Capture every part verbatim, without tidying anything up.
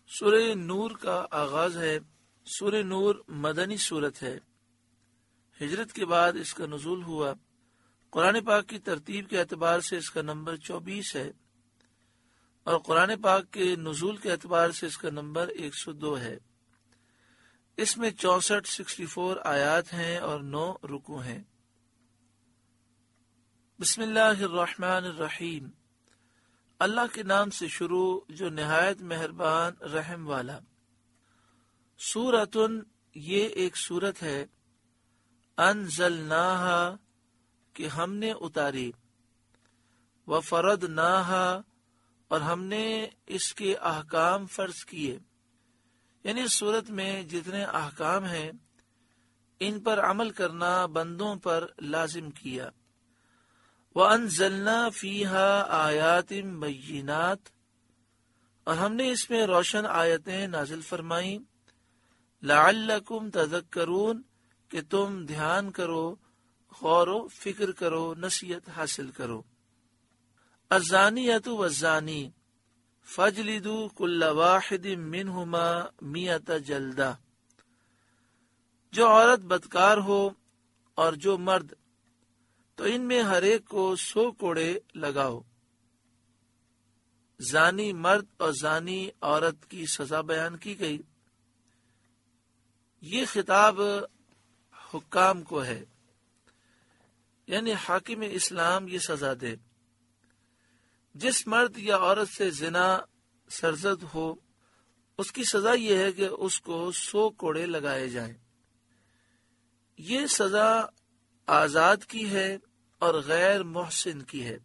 سورہ نور کا آغاز ہے۔ سورہ نور مدنی سورت ہے، ہجرت کے بعد اس کا نزول ہوا۔ قرآن پاک کی ترتیب کے اعتبار سے اس کا نمبر چوبیس ہے اور قرآن پاک کے نزول کے اعتبار سے اس کا نمبر ایک سو دو ہے۔ اس میں چونسٹھ سکسٹی فور آیات ہیں اور نو رکوع ہیں۔ بسم اللہ الرحمن الرحیم، اللہ کے نام سے شروع جو نہایت مہربان رحم والا۔ سورتن، یہ ایک سورت ہے، انزلناہا کہ ہم نے اتاری، وفرضناہا اور ہم نے اس کے احکام فرض کیے، یعنی اس سورت میں جتنے احکام ہیں ان پر عمل کرنا بندوں پر لازم کیا۔ وَأَنزَلْنَا فِيهَا آيَاتٍ بَيِّنَاتٍ اور ہم نے اس میں روشن آیتیں نازل فرمائیں، لَعَلَّكُمْ تَذَكَّرُونَ کہ تم دھیان کرو، غور و فکر کرو، نصیحت حاصل کرو۔ الزَّانِيَةُ وَالزَّانِي فَاجْلِدُوا كُلَّ وَاحِدٍ مِّنْهُمَا مِئَةَ جَلْدَةٍ جو عورت بدکار ہو اور جو مرد، تو ان میں ہر ایک کو سو کوڑے لگاؤ۔ زانی مرد اور زانی عورت کی سزا بیان کی گئی۔ یہ خطاب حکام کو ہے، یعنی حاکم اسلام یہ سزا دے۔ جس مرد یا عورت سے زنا سرزد ہو اس کی سزا یہ ہے کہ اس کو سو کوڑے لگائے جائیں۔ یہ سزا آزاد کی ہے اور غیر محسن کی ہے۔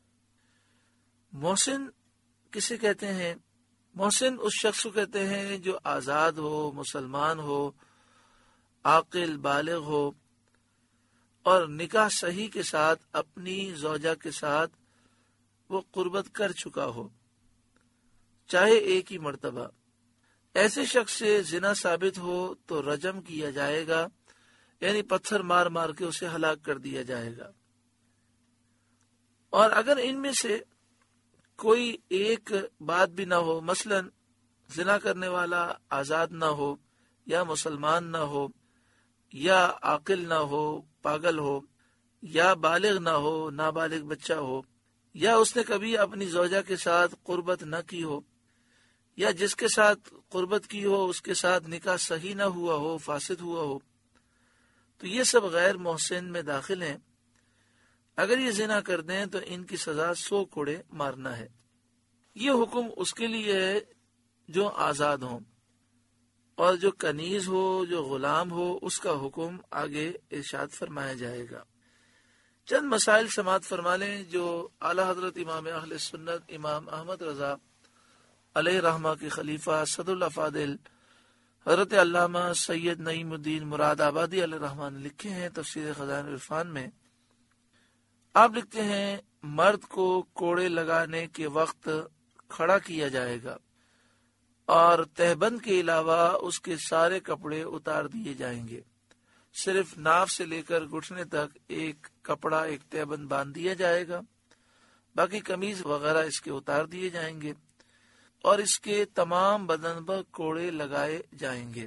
محسن کسے کہتے ہیں؟ محسن اس شخص کو کہتے ہیں جو آزاد ہو، مسلمان ہو، عاقل بالغ ہو اور نکاح صحیح کے ساتھ اپنی زوجہ کے ساتھ وہ قربت کر چکا ہو، چاہے ایک ہی مرتبہ۔ ایسے شخص سے زنا ثابت ہو تو رجم کیا جائے گا، یعنی پتھر مار مار کے اسے ہلاک کر دیا جائے گا۔ اور اگر ان میں سے کوئی ایک بات بھی نہ ہو، مثلا زنا کرنے والا آزاد نہ ہو، یا مسلمان نہ ہو، یا عاقل نہ ہو، پاگل ہو، یا بالغ نہ ہو، نابالغ بچہ ہو، یا اس نے کبھی اپنی زوجہ کے ساتھ قربت نہ کی ہو، یا جس کے ساتھ قربت کی ہو اس کے ساتھ نکاح صحیح نہ ہوا ہو، فاسد ہوا ہو، تو یہ سب غیر محسن میں داخل ہیں۔ اگر یہ زنا کر دیں تو ان کی سزا سو کوڑے مارنا ہے۔ یہ حکم اس کے لیے ہے جو آزاد ہوں، اور جو کنیز ہو، جو غلام ہو، اس کا حکم آگے ارشاد فرمایا جائے گا۔ چند مسائل سماعت فرما لیں جو اعلی حضرت امام اہل سنت امام احمد رضا علیہ رحمہ کے خلیفہ صدر الافاضل حضرت علامہ سید نعیم الدین مراد آبادی علیہ رحمہ نے لکھے ہیں تفسیر خزائن عرفان میں۔ آپ لکھتے ہیں، مرد کو کوڑے لگانے کے وقت کھڑا کیا جائے گا اور تہبند کے علاوہ اس کے سارے کپڑے اتار دیے جائیں گے۔ صرف ناف سے لے کر گھٹنے تک ایک کپڑا، ایک تہبند باندھ دیا جائے گا، باقی قمیض وغیرہ اس کے اتار دیے جائیں گے اور اس کے تمام بدن پر کوڑے لگائے جائیں گے،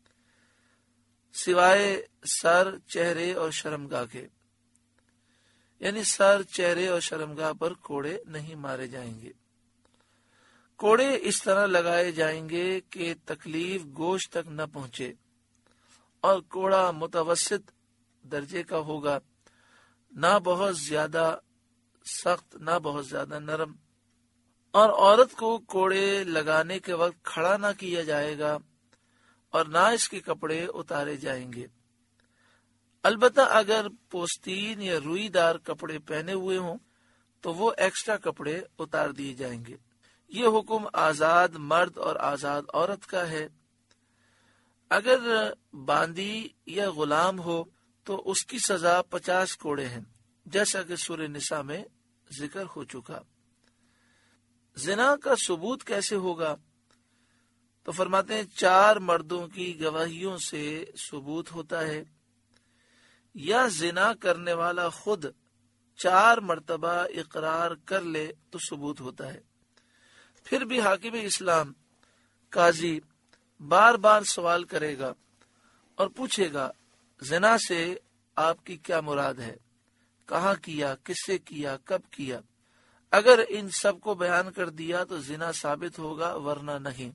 سوائے سر، چہرے اور شرمگاہ کے، یعنی سر، چہرے اور شرمگاہ پر کوڑے نہیں مارے جائیں گے۔ کوڑے اس طرح لگائے جائیں گے کہ تکلیف گوشت تک نہ پہنچے، اور کوڑا متوسط درجے کا ہوگا، نہ بہت زیادہ سخت نہ بہت زیادہ نرم۔ اور عورت کو کوڑے لگانے کے وقت کھڑا نہ کیا جائے گا اور نہ اس کے کپڑے اتارے جائیں گے، البتہ اگر پوستین یا روئی دار کپڑے پہنے ہوئے ہوں تو وہ ایکسٹرا کپڑے اتار دیے جائیں گے۔ یہ حکم آزاد مرد اور آزاد عورت کا ہے۔ اگر باندی یا غلام ہو تو اس کی سزا پچاس کوڑے ہیں، جیسا کہ سورہ نساء میں ذکر ہو چکا۔ زنا کا ثبوت کیسے ہوگا؟ تو فرماتے ہیں چار مردوں کی گواہیوں سے ثبوت ہوتا ہے، یا زنا کرنے والا خود چار مرتبہ اقرار کر لے تو ثبوت ہوتا ہے۔ پھر بھی حاکم اسلام قاضی بار بار سوال کرے گا اور پوچھے گا زنا سے آپ کی کیا مراد ہے، کہاں کیا، کس سے کیا، کب کیا۔ اگر ان سب کو بیان کر دیا تو زنا ثابت ہوگا، ورنہ نہیں۔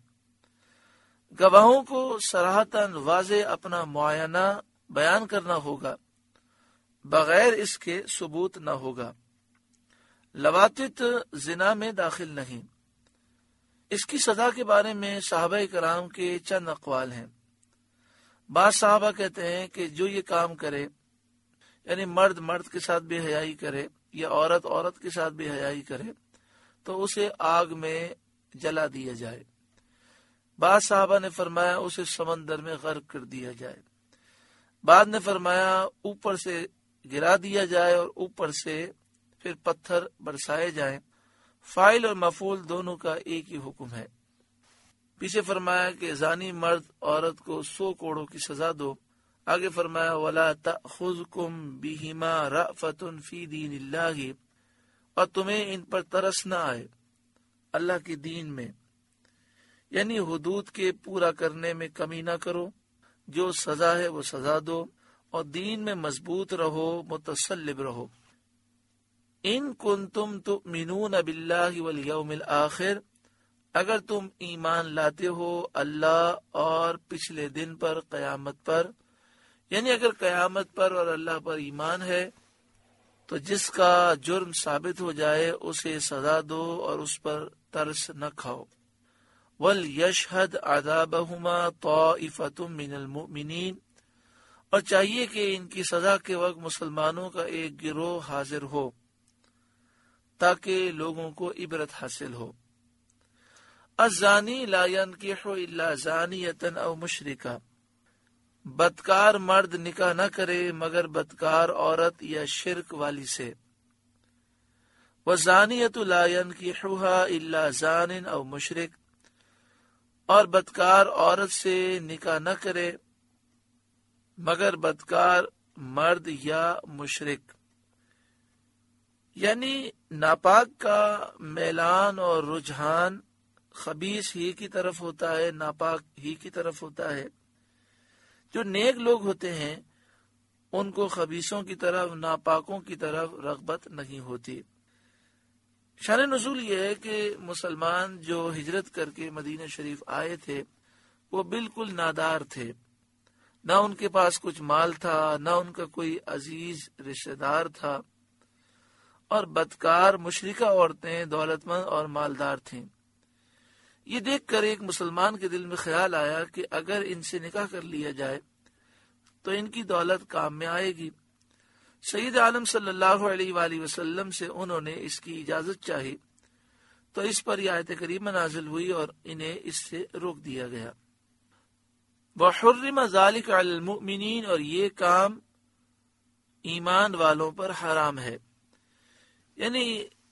گواہوں کو صراحتاً واضح اپنا معائنہ بیان کرنا ہوگا، بغیر اس کے ثبوت نہ ہوگا۔ لواطت زنا میں داخل نہیں۔ اس کی سزا کے بارے میں صحابہ کرام کے چند اقوال ہیں۔ بعض صحابہ کہتے ہیں کہ جو یہ کام کرے، یعنی مرد مرد کے ساتھ بے حیائی کرے یا عورت عورت کے ساتھ بے حیائی کرے، تو اسے آگ میں جلا دیا جائے۔ بعض صحابہ نے فرمایا اسے سمندر میں غرق کر دیا جائے۔ بعد نے فرمایا اوپر سے گرا دیا جائے اور اوپر سے پھر پتھر برسائے جائیں۔ فاعل اور مفعول دونوں کا ایک ہی حکم ہے۔ پیچھے فرمایا کہ زانی مرد عورت کو سو کوڑوں کی سزا دو۔ آگے فرمایا وَلَا تَأْخُذْكُمْ بِهِمَا رَأْفَةٌ فِي دِينِ اللَّهِ، اور تمہیں ان پر ترس نہ آئے اللہ کے دین میں، یعنی حدود کے پورا کرنے میں کمی نہ کرو، جو سزا ہے وہ سزا دو، اور دین میں مضبوط رہو، متصلب رہو۔ ان کنتم تؤمنون باللہ والیوم الآخر، اگر تم ایمان لاتے ہو اللہ اور پچھلے دن پر، قیامت پر، یعنی اگر قیامت پر اور اللہ پر ایمان ہے تو جس کا جرم ثابت ہو جائے اسے سزا دو اور اس پر ترس نہ کھاؤ۔ وَلْيَشْهَدْ عَذَابَهُمَا طَائِفَةٌ مِّنَ الْمُؤْمِنِينَ، اور چاہیے کہ ان کی سزا کے وقت مسلمانوں کا ایک گروہ حاضر ہو تاکہ لوگوں کو عبرت حاصل ہو۔ الزانی لا ينکح الا زانیۃ او مشرکہ، بدکار مرد نکاح نہ کرے مگر بدکار عورت یا شرک والی سے۔ والزانیۃ لا ينکحها الا زان او مشرک، اور بدکار عورت سے نکاح نہ کرے مگر بدکار مرد یا مشرک، یعنی ناپاک کا میلان اور رجحان خبیث ہی کی طرف ہوتا ہے، ناپاک ہی کی طرف ہوتا ہے۔ جو نیک لوگ ہوتے ہیں ان کو خبیثوں کی طرف، ناپاکوں کی طرف رغبت نہیں ہوتی۔ شان نزول یہ ہے کہ مسلمان جو ہجرت کر کے مدینہ شریف آئے تھے وہ بالکل نادار تھے، نہ ان کے پاس کچھ مال تھا، نہ ان کا کوئی عزیز رشتہ دار تھا، اور بدکار مشرکہ عورتیں دولت مند اور مالدار تھیں۔ یہ دیکھ کر ایک مسلمان کے دل میں خیال آیا کہ اگر ان سے نکاح کر لیا جائے تو ان کی دولت کام میں آئے گی۔ سید عالم صلی اللہ علیہ وآلہ وسلم سے انہوں نے اس کی اجازت چاہی تو اس پر یہ آیت کریمہ نازل ہوئی اور انہیں اس سے روک دیا گیا۔ وَحُرِّمَ ذَلِكَ عَلَى الْمُؤْمِنِينَ، اور یہ کام ایمان والوں پر حرام ہے، یعنی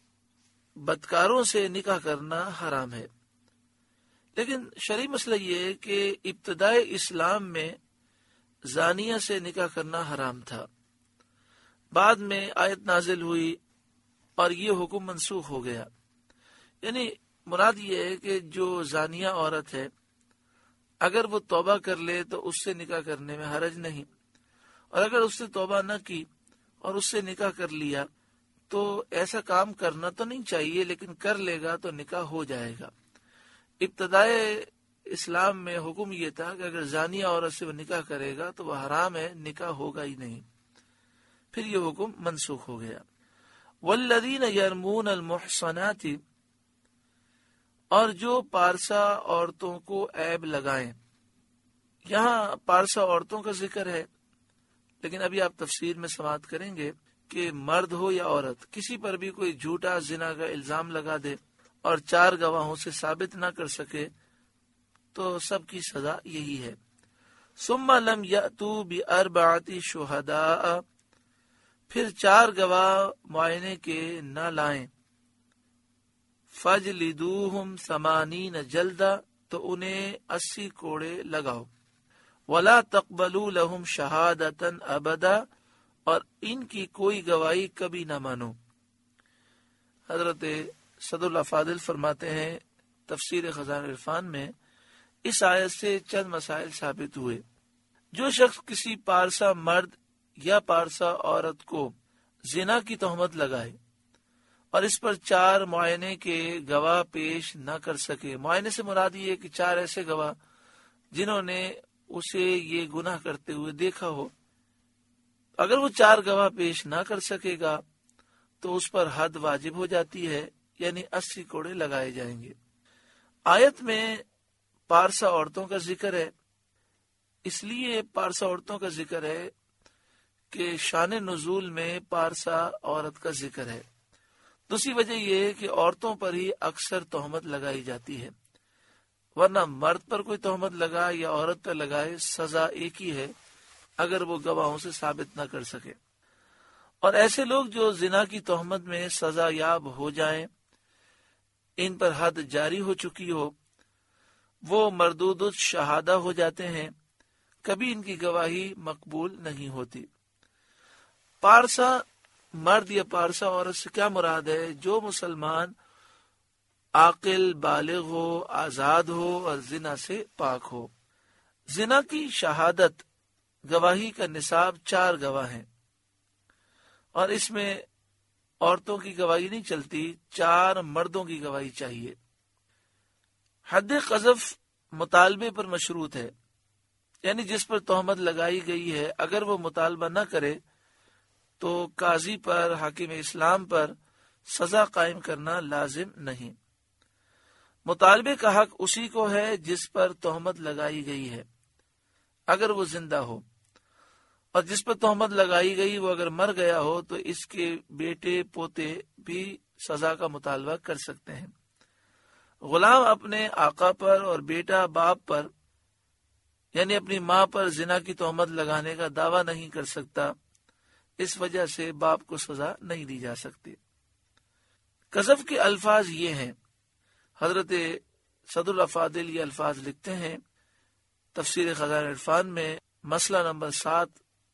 بدکاروں سے نکاح کرنا حرام ہے۔ لیکن شرعی مسئلہ یہ ہے کہ ابتدائے اسلام میں زانیہ سے نکاح کرنا حرام تھا، بعد میں آیت نازل ہوئی اور یہ حکم منسوخ ہو گیا۔ یعنی مراد یہ ہے کہ جو زانیہ عورت ہے اگر وہ توبہ کر لے تو اس سے نکاح کرنے میں حرج نہیں، اور اگر اس نے توبہ نہ کی اور اس سے نکاح کر لیا تو ایسا کام کرنا تو نہیں چاہیے، لیکن کر لے گا تو نکاح ہو جائے گا۔ ابتدائے اسلام میں حکم یہ تھا کہ اگر زانیہ عورت سے وہ نکاح کرے گا تو وہ حرام ہے، نکاح ہوگا ہی نہیں۔ پھر یہ حکم منسوخ ہو گیا۔ والذین یرمون المحصنات، اور جو پارسا عورتوں کو عیب لگائیں۔ یہاں پارسا عورتوں کا ذکر ہے، لیکن ابھی آپ تفسیر میں سماعت کریں گے کہ مرد ہو یا عورت کسی پر بھی کوئی جھوٹا زنا کا الزام لگا دے اور چار گواہوں سے ثابت نہ کر سکے تو سب کی سزا یہی ہے۔ ثم لم یأتوا بأربعۃ شہداء، پھر چار گواہ معائنے کے نہ لائیں۔ فجلدوہم ثمانین جلدہ، تو انہیں اسی کوڑے لگاؤ۔ ولا تقبلوا لہم شہادۃ ابدا، اور ان کی کوئی گواہی کبھی نہ مانو۔ حضرت صدر الافاضل فرماتے ہیں تفسیر خزائن عرفان میں اس آیت سے چند مسائل ثابت ہوئے۔ جو شخص کسی پارسا مرد یا پارسا عورت کو زنا کی تہمت لگائے اور اس پر چار معائنے کے گواہ پیش نہ کر سکے، معائنے سے مراد یہ کہ چار ایسے گواہ جنہوں نے اسے یہ گناہ کرتے ہوئے دیکھا ہو، اگر وہ چار گواہ پیش نہ کر سکے گا تو اس پر حد واجب ہو جاتی ہے، یعنی اسی کوڑے لگائے جائیں گے۔ آیت میں پارسا عورتوں کا ذکر ہے، اس لیے پارسا عورتوں کا ذکر ہے کہ شان نزول میں پارسا عورت کا ذکر ہے۔ دوسری وجہ یہ ہے کہ عورتوں پر ہی اکثر تہمت لگائی جاتی ہے، ورنہ مرد پر کوئی تہمت لگائے یا عورت پر لگائے سزا ایک ہی ہے اگر وہ گواہوں سے ثابت نہ کر سکے۔ اور ایسے لوگ جو زنا کی تہمت میں سزا یاب ہو جائیں، ان پر حد جاری ہو چکی ہو، وہ مردود الشہادہ ہو جاتے ہیں، کبھی ان کی گواہی مقبول نہیں ہوتی۔ پارسا مرد یا پارسا عورت سے کیا مراد ہے؟ جو مسلمان عاقل، بالغ ہو، آزاد ہو اور زنا سے پاک ہو۔ زنا کی شہادت گواہی کا نصاب چار گواہ ہیں، اور اس میں عورتوں کی گواہی نہیں چلتی، چار مردوں کی گواہی چاہیے۔ حد قذف مطالبے پر مشروط ہے، یعنی جس پر تہمت لگائی گئی ہے اگر وہ مطالبہ نہ کرے تو قاضی پر، حاکم اسلام پر سزا قائم کرنا لازم نہیں۔ مطالبے کا حق اسی کو ہے جس پر تہمت لگائی گئی ہے، اگر وہ زندہ ہو، اور جس پر تہمت لگائی گئی وہ اگر مر گیا ہو تو اس کے بیٹے پوتے بھی سزا کا مطالبہ کر سکتے ہیں۔ غلام اپنے آقا پر اور بیٹا باپ پر، یعنی اپنی ماں پر زنا کی تہمت لگانے کا دعویٰ نہیں کر سکتا، اس وجہ سے باپ کو سزا نہیں دی جا سکتی۔ قذف کے الفاظ یہ ہیں، حضرت صدر الافاضل یہ الفاظ لکھتے ہیں تفسیر خزائن عرفان میں، مسئلہ نمبر سات۔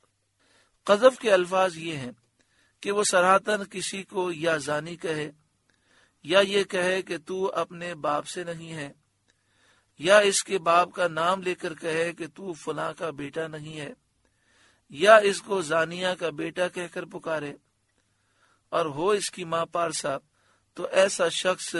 قذف کے الفاظ یہ ہیں کہ وہ صراحتاً کسی کو یا زانی کہے، یا یہ کہے کہ تو اپنے باپ سے نہیں ہے، یا اس کے باپ کا نام لے کر کہے کہ تو فلاں کا بیٹا نہیں ہے، یا اس کو زانیہ کا بیٹا کہہ کر پکارے، اور ہو اس کی ماں پارسا، تو ایسا شخص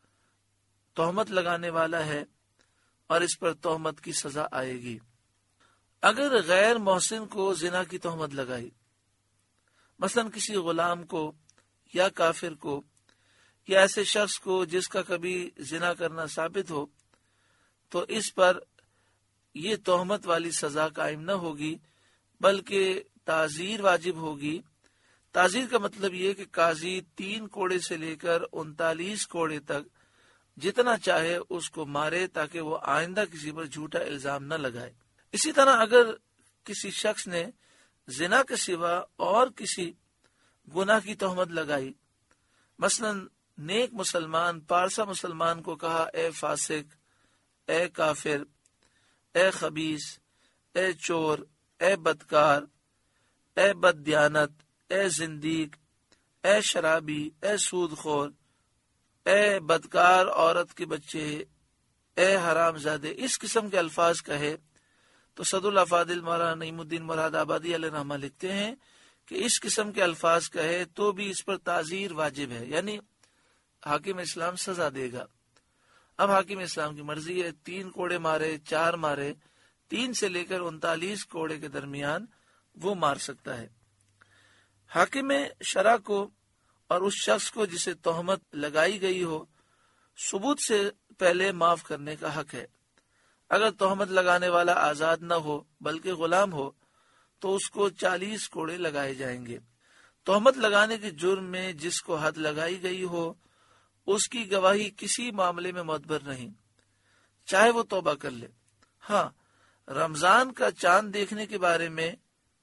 تہمت لگانے والا ہے اور اس پر تہمت کی سزا آئے گی۔ اگر غیر محسن کو زنا کی تہمت لگائی، مثلا کسی غلام کو یا کافر کو یا ایسے شخص کو جس کا کبھی زنا کرنا ثابت ہو، تو اس پر یہ تہمت والی سزا قائم نہ ہوگی بلکہ تعزیر واجب ہوگی۔ تعزیر کا مطلب یہ کہ قاضی تین کوڑے سے لے کر انتالیس کوڑے تک جتنا چاہے اس کو مارے تاکہ وہ آئندہ کسی پر جھوٹا الزام نہ لگائے۔ اسی طرح اگر کسی شخص نے زنا کے سوا اور کسی گناہ کی تہمت لگائی، مثلا نیک مسلمان پارسا مسلمان کو کہا اے فاسق، اے کافر، اے خبیث، اے چور، اے بدکار، اے بد دیانت، اے زندیق، اے شرابی، اے سود خور، اے بدکار عورت کے بچے، اے حرام زادے، اس قسم کے الفاظ کہے تو صدر الافاضل مولانا نعیم الدین مراد آبادی علیہ رحمہ لکھتے ہیں کہ اس قسم کے الفاظ کہے تو بھی اس پر تعزیر واجب ہے، یعنی حاکم اسلام سزا دے گا۔ اب حاکم اسلام کی مرضی ہے، تین کوڑے مارے، چار مارے، تین سے لے کر انتالیس کوڑے کے درمیان وہ مار سکتا ہے۔ حاکم شرع کو اور اس شخص کو جسے تہمت لگائی گئی ہو ثبوت سے پہلے معاف کرنے کا حق ہے۔ اگر تہمت لگانے والا آزاد نہ ہو بلکہ غلام ہو تو اس کو چالیس کوڑے لگائے جائیں گے۔ تہمت لگانے کے جرم میں جس کو حد لگائی گئی ہو اس کی گواہی کسی معاملے میں معتبر نہیں، چاہے وہ توبہ کر لے۔ ہاں، رمضان کا چاند دیکھنے کے بارے میں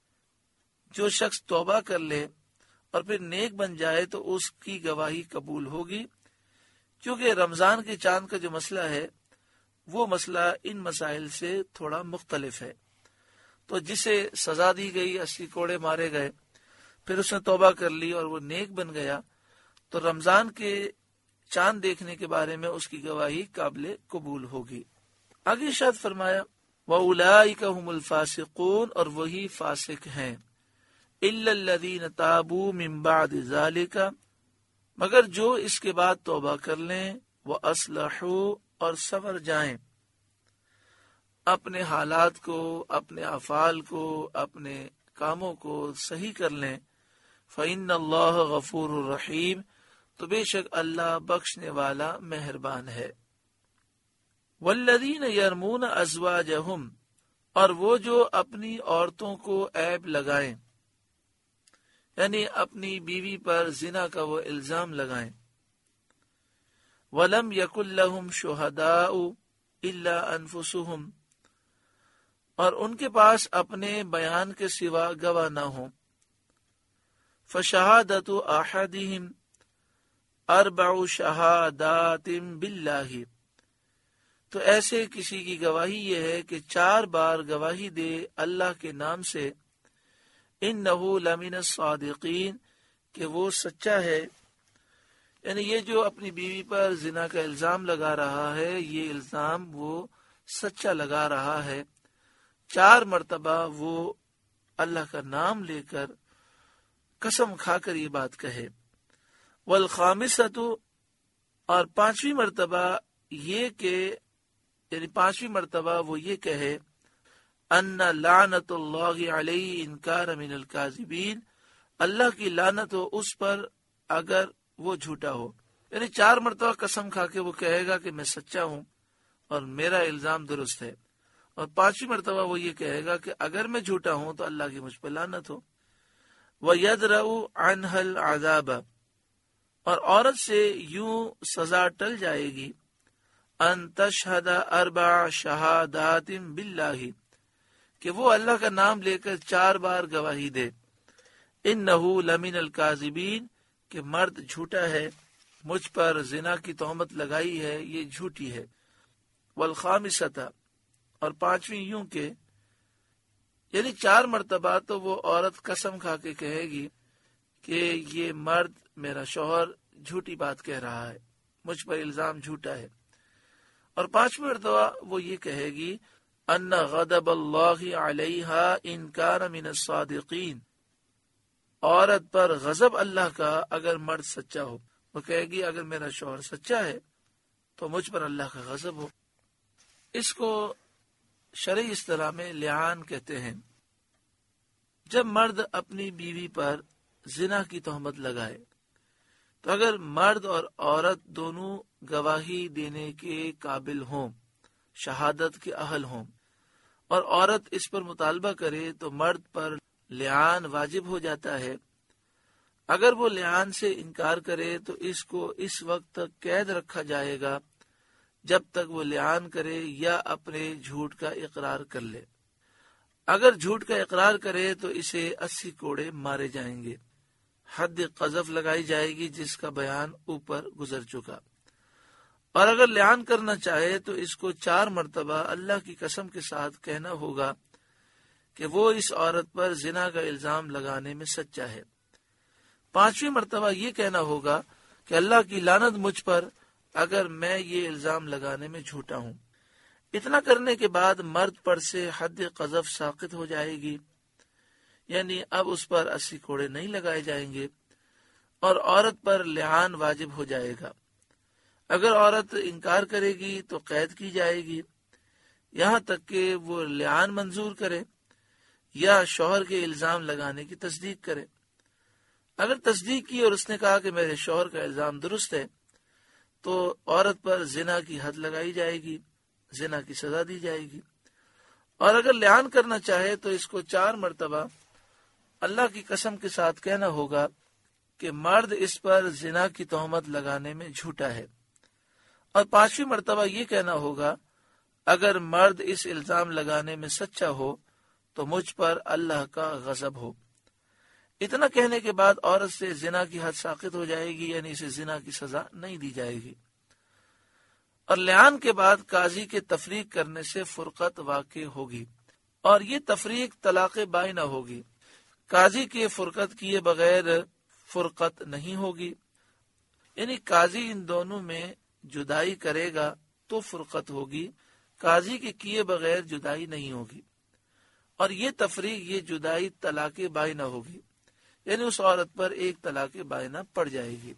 جو شخص توبہ کر لے اور پھر نیک بن جائے تو اس کی گواہی قبول ہوگی، کیونکہ رمضان کے چاند کا جو مسئلہ ہے وہ مسئلہ ان مسائل سے تھوڑا مختلف ہے۔ تو جسے سزا دی گئی، اسی کوڑے مارے گئے، پھر اس نے توبہ کر لی اور وہ نیک بن گیا، تو رمضان کے چاند دیکھنے کے بارے میں اس کی گواہی قابل قبول ہوگی۔ آگے ارشاد فرمایا وَأُولَئِكَ هُمُ الْفَاسِقُونَ، اور وہی فاسق ہیں، إِلَّا الَّذِينَ تَابُوا مِن بَعْدِ ذَلِكَ، مگر جو اس کے بعد توبہ کر لیں، وَأَصْلَحُوا، اور سنور جائیں، اپنے حالات کو، اپنے افعال کو، اپنے کاموں کو صحیح کر لیں، فَإِنَّ اللَّهَ غَفُورٌ رَحِيمٌ، تو بے شک اللہ بخشنے والا مہربان ہے۔ وَالَّذِينَ يَرْمُونَ أَزْوَاجَهُمْ، اور وہ جو اپنی عورتوں کو عیب لگائیں، یعنی اپنی بیوی پر زنا کا وہ الزام لگائیں، وَلَمْ يَكُنْ لَهُمْ شُهَدَاءُ إِلَّا أَنفُسُهُمْ، اور ان کے پاس اپنے بیان کے سوا گواہ نہ ہوں، فَشَهَادَةُ أَحَدِهِمْ أَرْبَعُ شَهَادَاتٍ بِاللَّهِ، تو ایسے کسی کی گواہی یہ ہے کہ چار بار گواہی دے اللہ کے نام سے، إِنَّهُ لَمِنَ الصَّادِقِينَ، کہ وہ سچا ہے، یعنی یہ جو اپنی بیوی پر زنا کا الزام لگا رہا ہے، یہ الزام وہ سچا لگا رہا ہے، چار مرتبہ وہ اللہ کا نام لے کر قسم کھا کر یہ بات کہے۔ والخامسۃ، اور پانچویں مرتبہ یہ کہ یعنی پانچویں مرتبہ وہ یہ کہے ان لعنت اللہ علیہ ان کان من الکاذبین، اللہ کی لعنت ہو اس پر اگر وہ جھوٹا ہو، یعنی چار مرتبہ قسم کھا کے وہ کہے گا کہ میں سچا ہوں اور میرا الزام درست ہے، اور پانچویں مرتبہ وہ یہ کہے گا کہ اگر میں جھوٹا ہوں تو اللہ کی مجھ پہ لعنت ہو۔ وَيَدْرَأُ عَنْهَا الْعَذَابَ، اور عورت سے یوں سزا ٹل جائے گی، ان تشہد اربع شہادات باللہ، کہ وہ اللہ کا نام لے کر چار بار گواہی دے، انہ لمن الکاذبین، کہ مرد جھوٹا ہے، مجھ پر زنا کی تہمت لگائی ہے، یہ جھوٹی ہے۔ والخامسۃ، اور پانچویں یوں کہ یعنی چار مرتبہ تو وہ عورت قسم کھا کے کہے گی کہ یہ مرد میرا شوہر جھوٹی بات کہہ رہا ہے، مجھ پر الزام جھوٹا ہے، اور پانچویں مرتبہ وہ یہ کہے گی ان غضب اللہ علیہا ان کان من الصادقین، عورت پر غضب اللہ کا اگر مرد سچا ہو، وہ کہے گی اگر میرا شوہر سچا ہے تو مجھ پر اللہ کا غضب ہو۔ اس کو شرعی اصطلاح میں لعان کہتے ہیں، جب مرد اپنی بیوی پر زنا کی تہمت لگائے تو اگر مرد اور عورت دونوں گواہی دینے کے قابل ہوں، شہادت کے اہل ہوں، اور عورت اس پر مطالبہ کرے تو مرد پر لعان واجب ہو جاتا ہے۔ اگر وہ لعان سے انکار کرے تو اس کو اس وقت تک قید رکھا جائے گا جب تک وہ لعان کرے یا اپنے جھوٹ کا اقرار کر لے۔ اگر جھوٹ کا اقرار کرے تو اسے اسی کوڑے مارے جائیں گے، حد قذف لگائی جائے گی جس کا بیان اوپر گزر چکا، اور اگر لعان کرنا چاہے تو اس کو چار مرتبہ اللہ کی قسم کے ساتھ کہنا ہوگا کہ وہ اس عورت پر زنا کا الزام لگانے میں سچا ہے۔ پانچویں مرتبہ یہ کہنا ہوگا کہ اللہ کی لعنت مجھ پر اگر میں یہ الزام لگانے میں جھوٹا ہوں۔ اتنا کرنے کے بعد مرد پر سے حد قذف ساقط ہو جائے گی، یعنی اب اس پر اسی کوڑے نہیں لگائے جائیں گے، اور عورت پر لعان واجب ہو جائے گا۔ اگر عورت انکار کرے گی تو قید کی جائے گی یہاں تک کہ وہ لعان منظور کرے یا شوہر کے الزام لگانے کی تصدیق کرے۔ اگر تصدیق کی اور اس نے کہا کہ میرے شوہر کا الزام درست ہے تو عورت پر زنا کی حد لگائی جائے گی، زنا کی سزا دی جائے گی، اور اگر لعان کرنا چاہے تو اس کو چار مرتبہ اللہ کی قسم کے ساتھ کہنا ہوگا کہ مرد اس پر زنا کی تہمت لگانے میں جھوٹا ہے، اور پانچویں مرتبہ یہ کہنا ہوگا اگر مرد اس الزام لگانے میں سچا ہو تو مجھ پر اللہ کا غضب ہو۔ اتنا کہنے کے بعد عورت سے زنا کی حد ساقط ہو جائے گی، یعنی اسے زنا کی سزا نہیں دی جائے گی، اور لعان کے بعد قاضی کے تفریق کرنے سے فرقت واقع ہوگی، اور یہ تفریق طلاق بائنہ ہوگی۔ قاضی کے فرقت کیے بغیر فرقت نہیں ہوگی، یعنی قاضی ان دونوں میں جدائی کرے گا تو فرقت ہوگی، قاضی کے کیے بغیر جدائی نہیں ہوگی، اور یہ تفریق، یہ جدائی طلاق بائنہ ہوگی، یعنی اس عورت پر ایک طلاق بائنہ پڑ جائے گی۔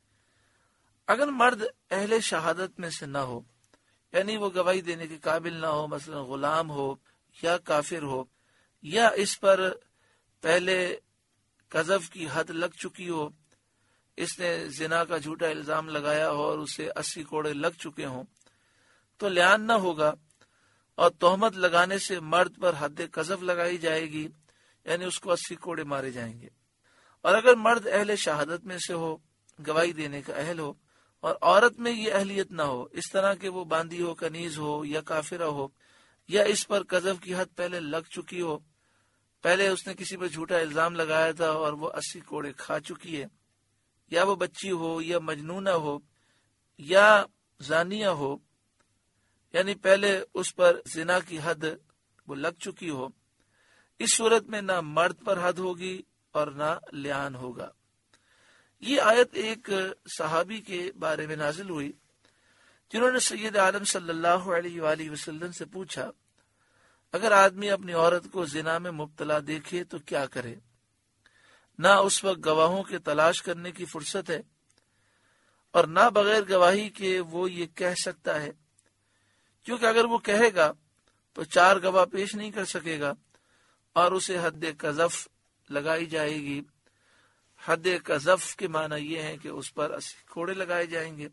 اگر مرد اہل شہادت میں سے نہ ہو، یعنی وہ گواہی دینے کے قابل نہ ہو، مثلا غلام ہو یا کافر ہو، یا اس پر پہلے قذف کی حد لگ چکی ہو، اس نے زنا کا جھوٹا الزام لگایا ہو اور اسے اسی کوڑے لگ چکے ہوں، تو لعان نہ ہوگا، اور تہمت لگانے سے مرد پر حد قذف لگائی جائے گی، یعنی اس کو اسی کوڑے مارے جائیں گے۔ اور اگر مرد اہل شہادت میں سے ہو، گواہی دینے کا اہل ہو، اور عورت میں یہ اہلیت نہ ہو، اس طرح کہ وہ باندی ہو، کنیز ہو یا کافرہ ہو، یا اس پر قذف کی حد پہلے لگ چکی ہو، پہلے اس نے کسی پر جھوٹا الزام لگایا تھا اور وہ اسی کوڑے کھا چکی ہے، یا وہ بچی ہو یا مجنونہ ہو یا زانیہ ہو، یعنی پہلے اس پر زنا کی حد وہ لگ چکی ہو، اس صورت میں نہ مرد پر حد ہوگی اور نہ لعان ہوگا۔ یہ آیت ایک صحابی کے بارے میں نازل ہوئی جنہوں نے سید عالم صلی اللہ علیہ وآلہ وسلم سے پوچھا، اگر آدمی اپنی عورت کو زنا میں مبتلا دیکھے تو کیا کرے؟ نہ اس وقت گواہوں کے تلاش کرنے کی فرصت ہے، اور نہ بغیر گواہی کے وہ یہ کہہ سکتا ہے، کیونکہ اگر وہ کہے گا تو چار گواہ پیش نہیں کر سکے گا اور اسے حد قذف لگائی جائے گی۔ حد قذف کے معنی یہ ہے کہ اس پر اسی کوڑے لگائے جائیں گے۔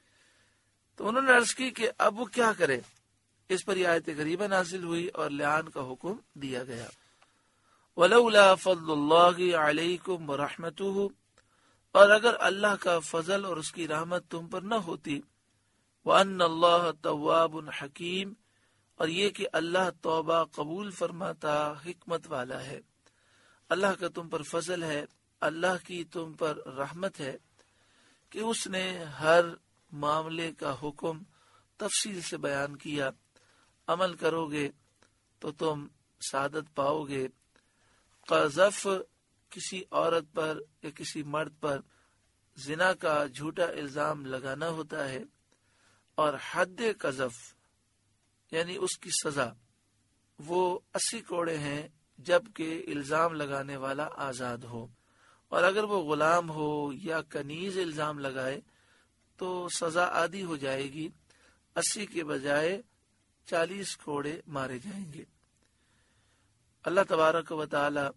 تو انہوں نے عرض کی کہ اب وہ کیا کرے؟ اس پر یہ آیت کریمہ نازل ہوئی اور لعان کا حکم دیا گیا۔ وَلَوْلَا فَضْلُ اللَّهِ عَلَيْكُمْ وَرَحْمَتُهُ، اور اگر اللہ کا فضل اور اس کی رحمت تم پر نہ ہوتی، وَأَنَّ اللَّهَ تَوَّابٌ حَكِيمٌ، اور یہ کہ اللہ توبہ قبول فرماتا، حکمت والا ہے۔ اللہ کا تم پر فضل ہے، اللہ کی تم پر رحمت ہے کہ اس نے ہر معاملے کا حکم تفصیل سے بیان کیا، عمل کرو گے تو تم سعادت پاؤ گے۔ قذف کسی عورت پر یا کسی مرد پر زنا کا جھوٹا الزام لگانا ہوتا ہے، اور حد قذف یعنی اس کی سزا وہ اسی کوڑے ہیں جبکہ الزام لگانے والا آزاد ہو، اور اگر وہ غلام ہو یا کنیز الزام لگائے تو سزا آدھی ہو جائے گی، اسی کے بجائے چالیس کوڑے مارے جائیں گے۔ اللہ تبارک و تعالی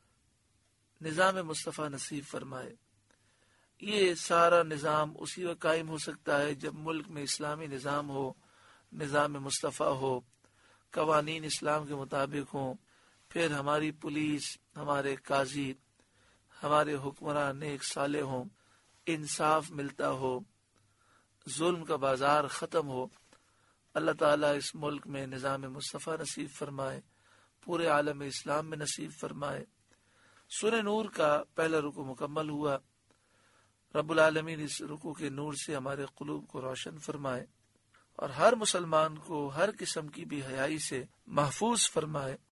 نظام مصطفیٰ نصیب فرمائے۔ یہ سارا نظام اسی وقت قائم ہو سکتا ہے جب ملک میں اسلامی نظام ہو، نظام مصطفیٰ ہو، قوانین اسلام کے مطابق ہوں، پھر ہماری پولیس، ہمارے قاضی، ہمارے حکمران نیک صالح ہوں، انصاف ملتا ہو، ظلم کا بازار ختم ہو۔ اللہ تعالیٰ اس ملک میں نظام مصطفیٰ نصیب فرمائے، پورے عالم اسلام میں نصیب فرمائے۔ سورہ نور کا پہلا رکوع مکمل ہوا۔ رب العالمین اس رکوع کے نور سے ہمارے قلوب کو روشن فرمائے اور ہر مسلمان کو ہر قسم کی بے حیائی سے محفوظ فرمائے۔